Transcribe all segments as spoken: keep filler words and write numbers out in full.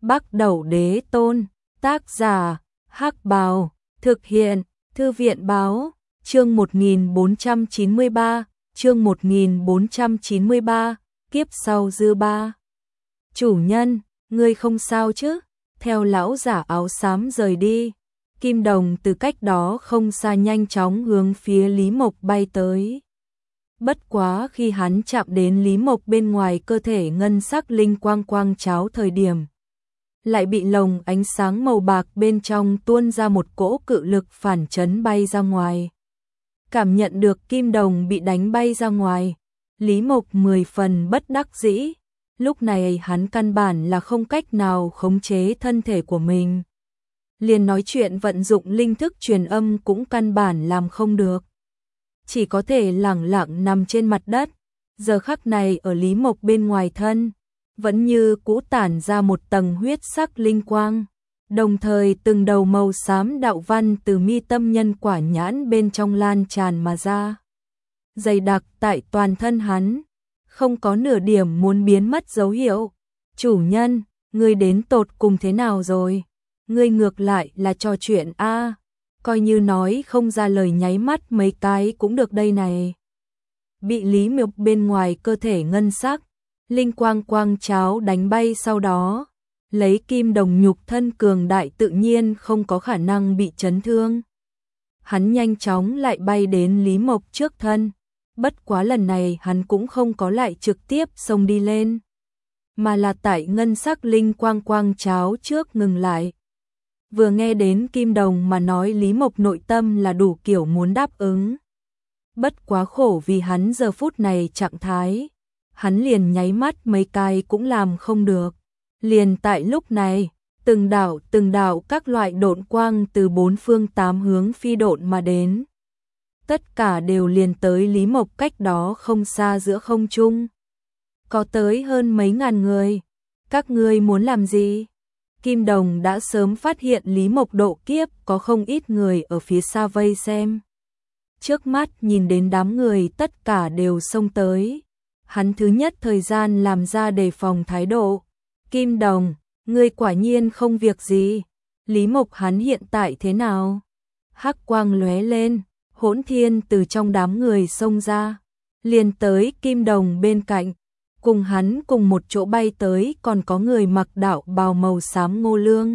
Bắc Đẩu Đế Tôn, tác giả, Hắc Bào, thực hiện, Thư viện Báo, chương một nghìn bốn trăm chín mươi ba, chương một nghìn bốn trăm chín mươi ba, kiếp sau dư ba. Chủ nhân, ngươi không sao chứ? Theo lão giả áo xám rời đi, Kim Đồng từ cách đó không xa nhanh chóng hướng phía Lý Mộc bay tới. Bất quá khi hắn chạm đến Lý Mộc bên ngoài cơ thể ngân sắc linh quang quang cháo thời điểm, lại bị lồng ánh sáng màu bạc bên trong tuôn ra một cỗ cự lực phản chấn bay ra ngoài. Cảm nhận được Kim Đồng bị đánh bay ra ngoài, Lý Mộc mười phần bất đắc dĩ. Lúc này hắn căn bản là không cách nào khống chế thân thể của mình. Liền nói chuyện vận dụng linh thức truyền âm cũng căn bản làm không được. Chỉ có thể lẳng lặng nằm trên mặt đất. Giờ khắc này ở Lý Mộc bên ngoài thân, vẫn như cũ tản ra một tầng huyết sắc linh quang. Đồng thời từng đầu màu xám đạo văn từ mi tâm nhân quả nhãn bên trong lan tràn mà ra. Dày đặc tại toàn thân hắn, không có nửa điểm muốn biến mất dấu hiệu. Chủ nhân, ngươi đến tột cùng thế nào rồi? Ngươi ngược lại là trò chuyện a, à, coi như nói không ra lời nháy mắt mấy cái cũng được đây này. Bị Lý Mộc bên ngoài cơ thể ngân sắc, linh quang quang cháo đánh bay sau đó, lấy Kim Đồng nhục thân cường đại tự nhiên không có khả năng bị chấn thương. Hắn nhanh chóng lại bay đến Lý Mộc trước thân. Bất quá lần này hắn cũng không có lại trực tiếp xông đi lên, mà là tại ngân sắc linh quang quang cháo trước ngừng lại. Vừa nghe đến Kim Đồng mà nói, Lý Mộc nội tâm là đủ kiểu muốn đáp ứng. Bất quá khổ vì hắn giờ phút này trạng thái, hắn liền nháy mắt mấy cái cũng làm không được. Liền tại lúc này, từng đạo từng đạo các loại độn quang từ bốn phương tám hướng phi độn mà đến. Tất cả đều liền tới Lý Mộc cách đó không xa giữa không trung. Có tới hơn mấy ngàn người. Các ngươi muốn làm gì? Kim Đồng đã sớm phát hiện Lý Mộc độ kiếp có không ít người ở phía xa vây xem. Trước mắt nhìn đến đám người tất cả đều xông tới. Hắn thứ nhất thời gian làm ra đề phòng thái độ. Kim Đồng, ngươi quả nhiên không việc gì. Lý Mộc hắn hiện tại thế nào? Hắc quang lóe lên. Hỗn Thiên từ trong đám người xông ra, liền tới Kim Đồng bên cạnh, cùng hắn cùng một chỗ bay tới còn có người mặc đạo bào màu xám Ngô Lương.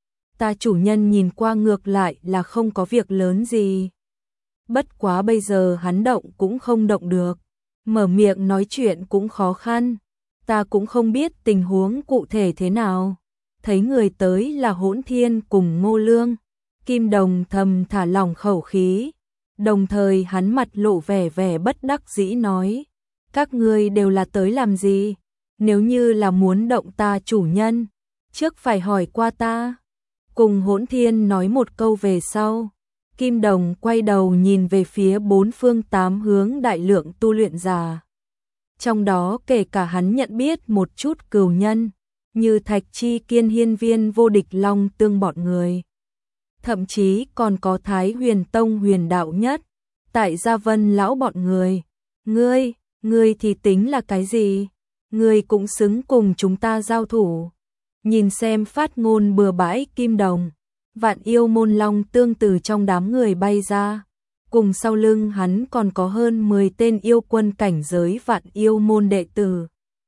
Ta chủ nhân nhìn qua ngược lại là không có việc lớn gì. Bất quá bây giờ hắn động cũng không động được, mở miệng nói chuyện cũng khó khăn, ta cũng không biết tình huống cụ thể thế nào. Thấy người tới là Hỗn Thiên cùng Ngô Lương, Kim Đồng thầm thả lỏng khẩu khí. Đồng thời hắn mặt lộ vẻ vẻ bất đắc dĩ nói, các ngươi đều là tới làm gì? Nếu như là muốn động ta chủ nhân, trước phải hỏi qua ta. Cùng Hỗn Thiên nói một câu về sau, Kim Đồng quay đầu nhìn về phía bốn phương tám hướng đại lượng tu luyện giả. Trong đó kể cả hắn nhận biết một chút cừu nhân, như Thạch Chi Kiên Hiên Viên Vô Địch Long Tương bọn người. Thậm chí còn có Thái Huyền Tông Huyền Đạo Nhất, tại Gia Vân lão bọn người. Ngươi, ngươi thì tính là cái gì? Ngươi cũng xứng cùng chúng ta giao thủ. Nhìn xem phát ngôn bừa bãi Kim Đồng, Vạn Yêu Môn Long Tương từ trong đám người bay ra. Cùng sau lưng hắn còn có hơn mười tên yêu quân cảnh giới Vạn Yêu Môn đệ tử.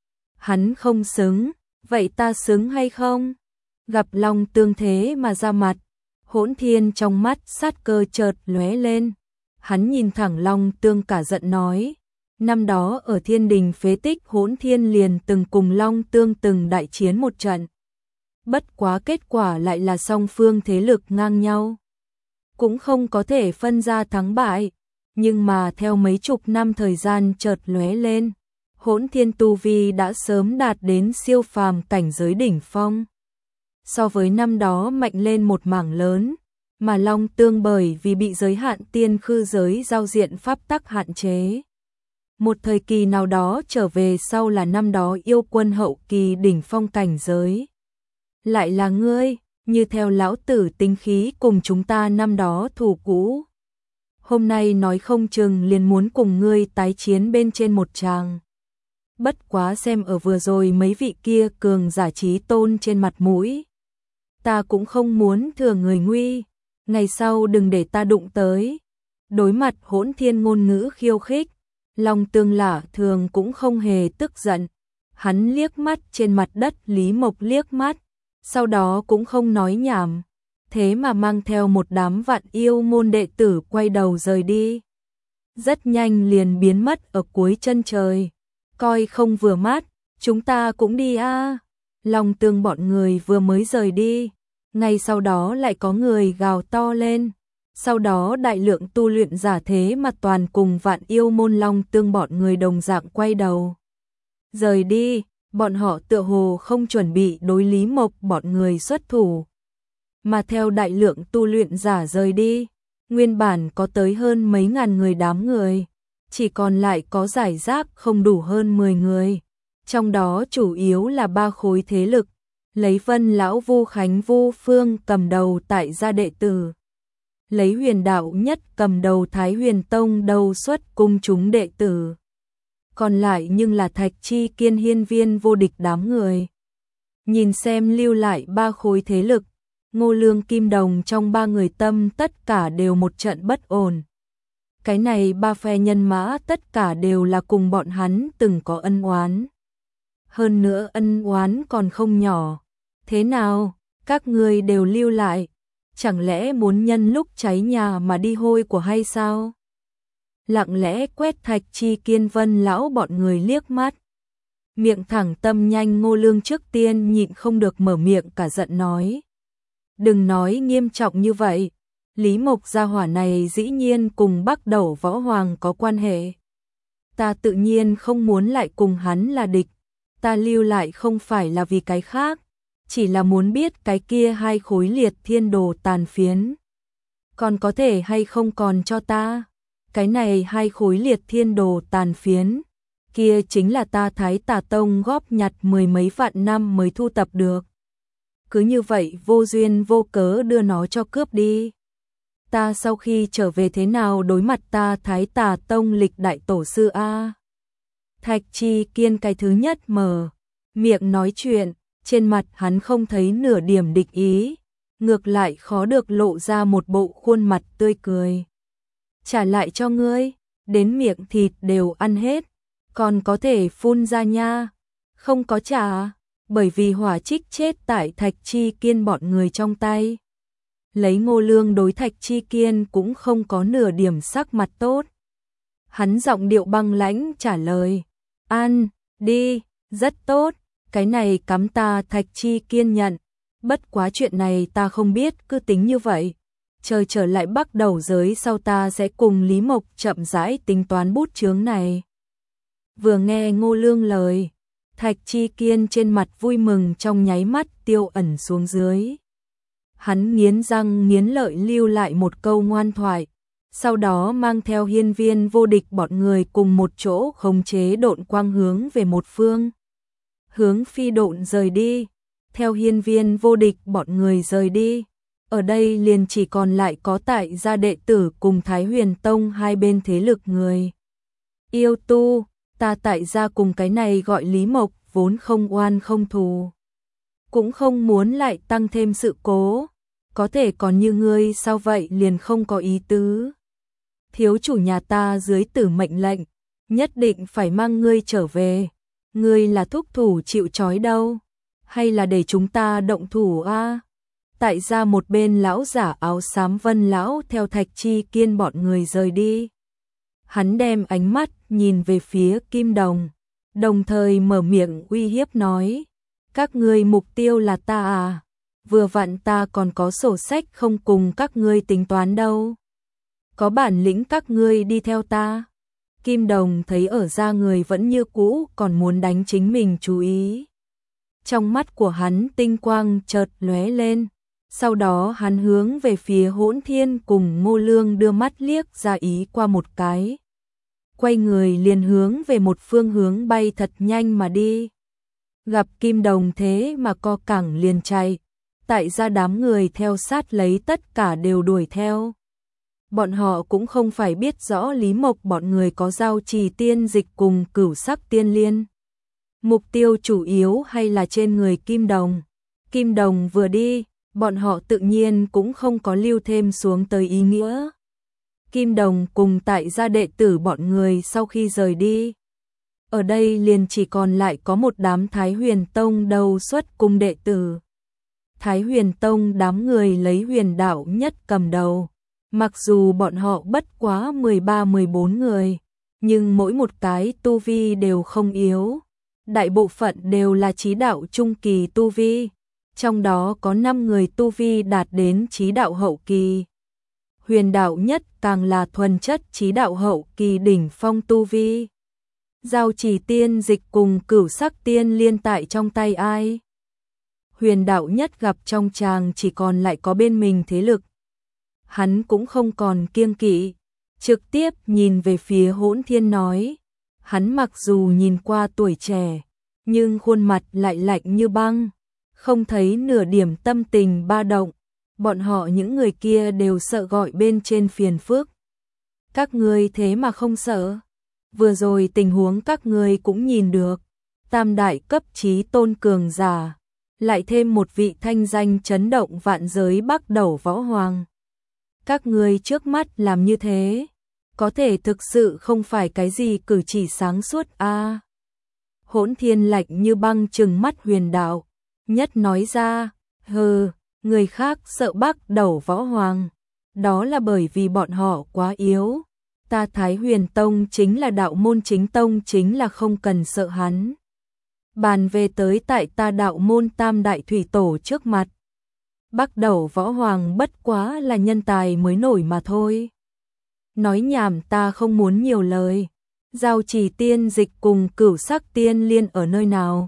Hắn không xứng, vậy ta xứng hay không? Gặp Long Tương thế mà ra mặt, Hỗn Thiên trong mắt sát cơ chợt lóe lên. Hắn nhìn thẳng Long Tương cả giận nói, năm đó ở Thiên Đình phế tích Hỗn Thiên liền từng cùng Long Tương từng đại chiến một trận. Bất quá kết quả lại là song phương thế lực ngang nhau, cũng không có thể phân ra thắng bại. Nhưng mà theo mấy chục năm thời gian chợt lóe lên, Hỗn Thiên tu vi đã sớm đạt đến siêu phàm cảnh giới đỉnh phong. So với năm đó mạnh lên một mảng lớn, mà Long Tương bởi vì bị giới hạn tiên khư giới giao diện pháp tắc hạn chế. Một thời kỳ nào đó trở về sau là năm đó yêu quân hậu kỳ đỉnh phong cảnh giới. Lại là ngươi, như theo lão tử tính khí cùng chúng ta năm đó thủ cũ. Hôm nay nói không chừng liền muốn cùng ngươi tái chiến bên trên một tràng. bất quá xem ở vừa rồi mấy vị kia cường giả trí tôn trên mặt mũi. Ta cũng không muốn thừa người nguy, ngày sau đừng để ta đụng tới. Đối mặt Hỗn Thiên ngôn ngữ khiêu khích, Long Tương Lả thường cũng không hề tức giận. Hắn liếc mắt trên mặt đất Lý Mộc liếc mắt, sau đó cũng không nói nhảm, thế mà mang theo một đám Vạn Yêu môn đệ tử quay đầu rời đi. Rất nhanh liền biến mất ở cuối chân trời. Coi không vừa mắt, chúng ta cũng đi a. À. Long Tương bọn người vừa mới rời đi, ngay sau đó lại có người gào to lên. Sau đó đại lượng tu luyện giả thế mà toàn cùng Vạn Yêu môn Long Tương bọn người đồng dạng quay đầu rời đi, bọn họ tựa hồ không chuẩn bị đối Lý Mộc bọn người xuất thủ. Mà theo đại lượng tu luyện giả rời đi, nguyên bản có tới hơn mấy ngàn người đám người, chỉ còn lại có giải rác không đủ hơn mười người. Trong đó chủ yếu là ba khối thế lực, lấy Vân lão Vu Khánh Vu Phương cầm đầu tại gia đệ tử, lấy Huyền đạo nhất cầm đầu Thái Huyền Tông đầu xuất cung chúng đệ tử. Còn lại nhưng là Thạch Chi Kiên Hiên Viên Vô Địch đám người. Nhìn xem lưu lại ba khối thế lực, Ngô Lương Kim Đồng trong ba người tâm tất cả đều một trận bất ổn. Cái này ba phe nhân mã tất cả đều là cùng bọn hắn từng có ân oán. Hơn nữa ân oán còn không nhỏ. Thế nào, các ngươi đều lưu lại, chẳng lẽ muốn nhân lúc cháy nhà mà đi hôi của hay sao? Lặng lẽ quét Thạch Chi Kiên Vân lão bọn người liếc mắt. Miệng thẳng tâm nhanh Ngô Lương trước tiên nhịn không được mở miệng cả giận nói. Đừng nói nghiêm trọng như vậy, Lý Mộc gia hỏa này dĩ nhiên cùng Bắc Đẩu Võ Hoàng có quan hệ. Ta tự nhiên không muốn lại cùng hắn là địch, ta lưu lại không phải là vì cái khác, chỉ là muốn biết cái kia hai khối liệt thiên đồ tàn phiến. Còn có thể hay không còn cho ta? Cái này hai khối liệt thiên đồ tàn phiến, kia chính là ta Thái Tà Tông góp nhặt mười mấy vạn năm mới thu tập được. Cứ như vậy vô duyên vô cớ đưa nó cho cướp đi. Ta sau khi trở về thế nào đối mặt ta Thái Tà Tông lịch đại tổ sư a? Thạch Chi Kiên cái thứ nhất mở miệng nói chuyện, trên mặt hắn không thấy nửa điểm địch ý, ngược lại khó được lộ ra một bộ khuôn mặt tươi cười. Trả lại cho ngươi, đến miệng thịt đều ăn hết, còn có thể phun ra nha. Không có trả, bởi vì hỏa trích chết tại Thạch Chi Kiên bọn người trong tay. Lấy Ngô Lương đối Thạch Chi Kiên cũng không có nửa điểm sắc mặt tốt. Hắn giọng điệu băng lãnh trả lời, ăn, đi, rất tốt, cái này cắm ta Thạch Chi Kiên nhận, bất quá chuyện này ta không biết cứ tính như vậy. Trời trở lại Bắc Đầu giới sau ta sẽ cùng Lý Mộc chậm rãi tính toán bút chướng này. Vừa nghe Ngô Lương lời, Thạch Chi Kiên trên mặt vui mừng trong nháy mắt tiêu ẩn xuống dưới. Hắn nghiến răng nghiến lợi lưu lại một câu ngoan thoại, sau đó mang theo Hiên Viên Vô Địch bọn người cùng một chỗ khống chế độn quang hướng về một phương. Hướng phi độn rời đi, theo Hiên Viên Vô Địch bọn người rời đi. Ở đây liền chỉ còn lại có tại gia đệ tử cùng Thái Huyền Tông hai bên thế lực người. Yêu tu, ta tại gia cùng cái này gọi Lý Mộc vốn không oan không thù. Cũng không muốn lại tăng thêm sự cố. Có thể còn như ngươi sao vậy liền không có ý tứ. Thiếu chủ nhà ta dưới tử mệnh lệnh, nhất định phải mang ngươi trở về. Ngươi là thúc thủ chịu trói đâu, hay là để chúng ta động thủ a? À? Tại ra một bên lão giả áo xám Vân lão theo Thạch Chi Kiên bọn người rời đi. Hắn đem ánh mắt nhìn về phía Kim Đồng, đồng thời mở miệng uy hiếp nói, các ngươi mục tiêu là ta à? Vừa vặn ta còn có sổ sách không cùng các ngươi tính toán đâu. Có bản lĩnh các ngươi đi theo ta. Kim Đồng thấy ở ra người vẫn như cũ còn muốn đánh chính mình chú ý. Trong mắt của hắn tinh quang chợt lóe lên. Sau đó hắn hướng về phía Hỗn Thiên cùng Ngô Lương đưa mắt liếc ra ý qua một cái. Quay người liền hướng về một phương hướng bay thật nhanh mà đi. Gặp Kim Đồng thế mà co cẳng liền chạy. Tại ra đám người theo sát lấy tất cả đều đuổi theo. Bọn họ cũng không phải biết rõ Lý Mộc bọn người có giao trì tiên dịch cùng cửu sắc tiên liên. Mục tiêu chủ yếu hay là trên người Kim Đồng. Kim Đồng vừa đi, bọn họ tự nhiên cũng không có lưu thêm xuống tới ý nghĩa. Kim Đồng cùng tại gia đệ tử bọn người sau khi rời đi. Ở đây liền chỉ còn lại có một đám Thái Huyền Tông đầu xuất cung đệ tử. Thái Huyền Tông đám người lấy Huyền Đạo Nhất cầm đầu. Mặc dù bọn họ bất quá mười ba mười bốn người, nhưng mỗi một cái tu vi đều không yếu. Đại bộ phận đều là chí đạo trung kỳ tu vi. Trong đó có năm người tu vi đạt đến chí đạo hậu kỳ. Huyền Đạo Nhất càng là thuần chất chí đạo hậu kỳ đỉnh phong tu vi. Giao Chỉ Tiên Dịch cùng Cửu Sắc Tiên Liên tại trong tay ai? Huyền Đạo Nhất gặp trong chàng chỉ còn lại có bên mình thế lực. Hắn cũng không còn kiêng kỵ, trực tiếp nhìn về phía Hỗn Thiên nói. Hắn mặc dù nhìn qua tuổi trẻ, nhưng khuôn mặt lại lạnh như băng, không thấy nửa điểm tâm tình ba động. Bọn họ những người kia đều sợ gọi bên trên phiền phức. Các ngươi thế mà không sợ? Vừa rồi tình huống các ngươi cũng nhìn được. Tam đại cấp chí tôn cường giả, lại thêm một vị thanh danh chấn động vạn giới Bắc Đẩu Võ Hoàng. Các ngươi trước mắt làm như thế, có thể thực sự không phải cái gì cử chỉ sáng suốt a. À, Hỗn Thiên lạnh như băng trừng mắt Huyền Đạo Nhất nói ra, hừ, người khác sợ Bắc Đẩu Võ Hoàng, đó là bởi vì bọn họ quá yếu. Ta Thái Huyền Tông chính là đạo môn chính tông, chính là không cần sợ hắn. Bàn về tới tại ta đạo môn tam đại thủy tổ trước mặt, Bắc Đẩu Võ Hoàng bất quá là nhân tài mới nổi mà thôi. Nói nhảm, ta không muốn nhiều lời. Giao Chỉ Tiên Dịch cùng Cửu Sắc Tiên Liên ở nơi nào?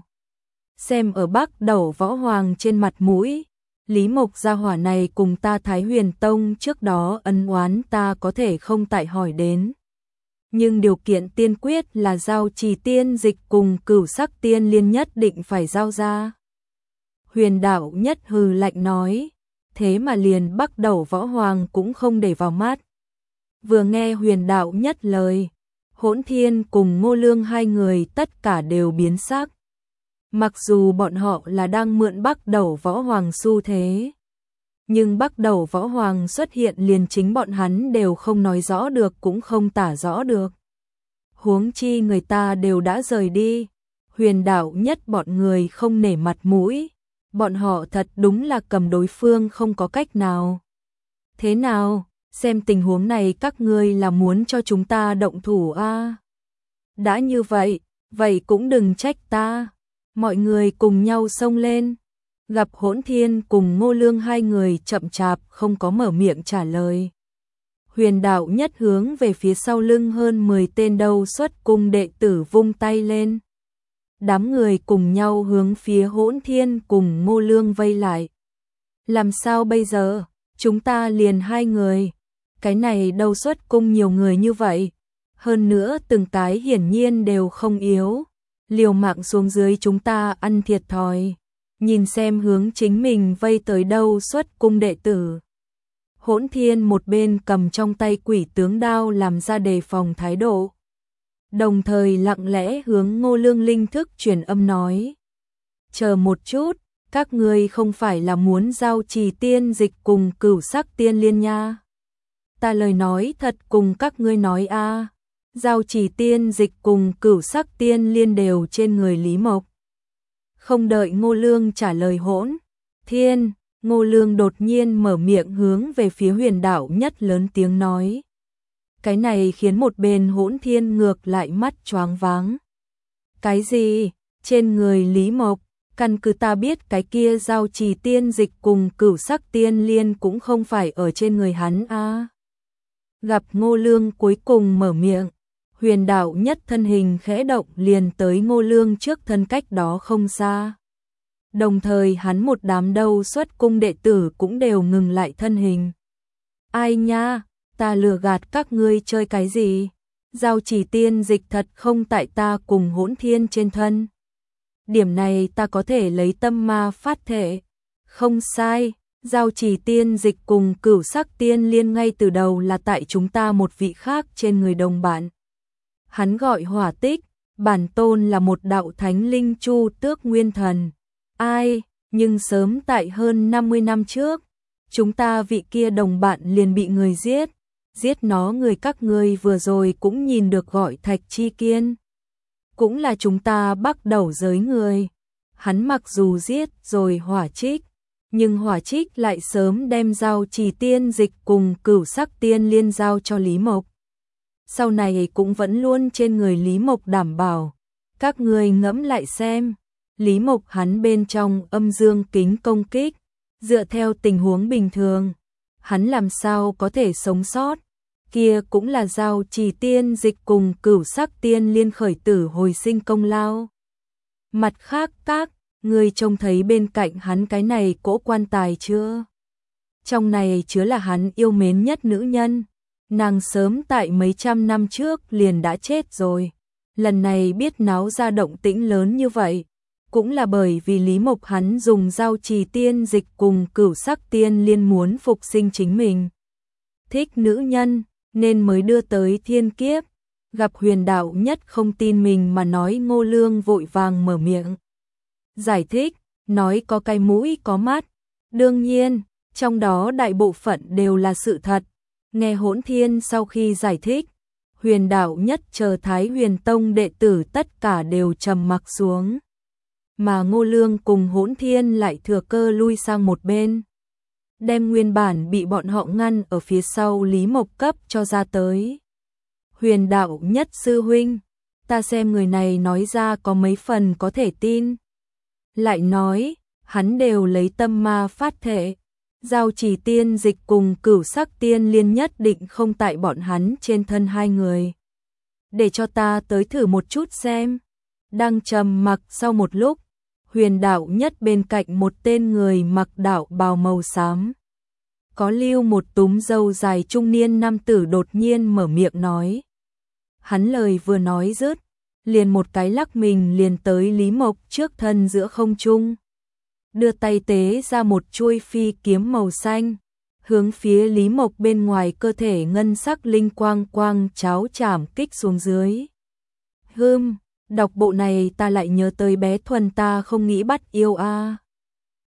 Xem ở Bắc Đẩu Võ Hoàng trên mặt mũi, Lý Mộc gia hỏa này cùng ta Thái Huyền Tông trước đó ân oán ta có thể không tại hỏi đến. Nhưng điều kiện tiên quyết là Giao Chỉ Tiên Dịch cùng Cửu Sắc Tiên Liên nhất định phải giao ra. Huyền Đạo Nhất hừ lạnh nói, thế mà liền Bắc Đẩu Võ Hoàng cũng không để vào mắt. Vừa nghe Huyền Đạo Nhất lời, Hỗn Thiên cùng Ngô Lương hai người tất cả đều biến sắc. Mặc dù bọn họ là đang mượn Bắc Đẩu Võ Hoàng xu thế, nhưng Bắc Đẩu Võ Hoàng xuất hiện liền chính bọn hắn đều không nói rõ được cũng không tả rõ được. Huống chi người ta đều đã rời đi, Huyền Đạo Nhất bọn người không nể mặt mũi, bọn họ thật đúng là cầm đối phương không có cách nào. Thế nào, xem tình huống này các ngươi là muốn cho chúng ta động thủ a? À? Đã như vậy, vậy cũng đừng trách ta. Mọi người cùng nhau xông lên. Gặp Hỗn Thiên cùng Ngô Lương hai người chậm chạp không có mở miệng trả lời. Huyền Đạo Nhất hướng về phía sau lưng hơn mười tên đầu xuất cung đệ tử vung tay lên. Đám người cùng nhau hướng phía Hỗn Thiên cùng Ngô Lương vây lại. Làm sao bây giờ? Chúng ta liền hai người. Cái này đầu xuất cung nhiều người như vậy. Hơn nữa từng cái hiển nhiên đều không yếu. Liều mạng xuống dưới chúng ta ăn thiệt thòi. Nhìn xem hướng chính mình vây tới đâu xuất cung đệ tử. Hỗn Thiên một bên cầm trong tay quỷ tướng đao làm ra đề phòng thái độ. Đồng thời lặng lẽ hướng Ngô Lương linh thức truyền âm nói. Chờ một chút, các ngươi không phải là muốn Giao Chỉ Tiên Dịch cùng Cửu Sắc Tiên Liên nha. Ta lời nói thật cùng các ngươi nói a, à, Giao Chỉ Tiên Dịch cùng Cửu Sắc Tiên Liên đều trên người Lý Mộc. Không đợi Ngô Lương trả lời Hỗn Thiên, Ngô Lương đột nhiên mở miệng hướng về phía Huyền Đạo Nhất lớn tiếng nói. Cái này khiến một bên Hỗn Thiên ngược lại mắt choáng váng. Cái gì? Trên người Lý Mộc? Căn cứ ta biết cái kia Giao Chỉ Tiên Dịch cùng Cửu Sắc Tiên Liên cũng không phải ở trên người hắn a. À. Gặp Ngô Lương cuối cùng mở miệng, Huyền Đạo Nhất thân hình khẽ động liền tới Ngô Lương trước thân cách đó không xa. Đồng thời hắn một đám đầu xuất cung đệ tử cũng đều ngừng lại thân hình. Ai nha, ta lừa gạt các ngươi chơi cái gì? Giao Chỉ Tiên Dịch thật không tại ta cùng Hỗn Thiên trên thân. Điểm này ta có thể lấy tâm ma phát thể. Không sai, Giao Chỉ Tiên Dịch cùng Cửu Sắc Tiên Liên ngay từ đầu là tại chúng ta một vị khác trên người đồng bạn. Hắn gọi Hỏa Tích, bản tôn là một đạo thánh linh chu tước nguyên thần. Ai, nhưng sớm tại hơn năm mươi năm trước, chúng ta vị kia đồng bạn liền bị người giết. Giết nó người các ngươi vừa rồi cũng nhìn được gọi Thạch Chi Kiên. Cũng là chúng ta bắt đầu giới người. Hắn mặc dù giết rồi hỏa trích, nhưng hỏa trích lại sớm đem giao trì tiên dịch cùng cửu sắc tiên liên giao cho Lý Mộc. Sau này cũng vẫn luôn trên người Lý Mộc đảm bảo. Các người ngẫm lại xem, Lý Mộc hắn bên trong âm dương kính công kích, dựa theo tình huống bình thường, hắn làm sao có thể sống sót, kia cũng là giao trì tiên dịch cùng cửu sắc tiên liên khởi tử hồi sinh công lao. Mặt khác các, người trông thấy bên cạnh hắn cái này cỗ quan tài chưa? Trong này chứa là hắn yêu mến nhất nữ nhân, nàng sớm tại mấy trăm năm trước liền đã chết rồi. Lần này biết náo ra động tĩnh lớn như vậy, cũng là bởi vì Lý Mộc hắn dùng giao trì tiên dịch cùng cửu sắc tiên liên muốn phục sinh chính mình. Thích nữ nhân, nên mới đưa tới thiên kiếp. Gặp Huyền Đạo Nhất không tin mình mà nói, Ngô Lương vội vàng mở miệng giải thích, nói có cái mũi có mắt. Đương nhiên, trong đó đại bộ phận đều là sự thật. Nghe Hỗn Thiên sau khi giải thích, Huyền Đạo Nhất chờ Thái Huyền Tông đệ tử tất cả đều trầm mặc xuống. Mà Ngô Lương cùng Hỗn Thiên lại thừa cơ lui sang một bên, đem nguyên bản bị bọn họ ngăn ở phía sau Lý Mộc cấp cho ra tới. Huyền Đạo Nhất sư huynh, ta xem người này nói ra có mấy phần có thể tin. Lại nói, hắn đều lấy tâm ma phát thể, giao trì tiên dịch cùng cửu sắc tiên liên nhất định không tại bọn hắn trên thân hai người. Để cho ta tới thử một chút xem. Đang trầm mặc sau một lúc, Huyền Đạo Nhất bên cạnh một tên người mặc đạo bào màu xám, có lưu một túm râu dài trung niên nam tử đột nhiên mở miệng nói. Hắn lời vừa nói dứt, liền một cái lắc mình liền tới Lý Mộc trước thân giữa không trung, đưa tay tế ra một chuôi phi kiếm màu xanh, hướng phía Lý Mộc bên ngoài cơ thể ngân sắc linh quang quang cháo chảm kích xuống dưới. Hừm, đọc bộ này ta lại nhớ tới bé Thuần ta không nghĩ bắt yêu a.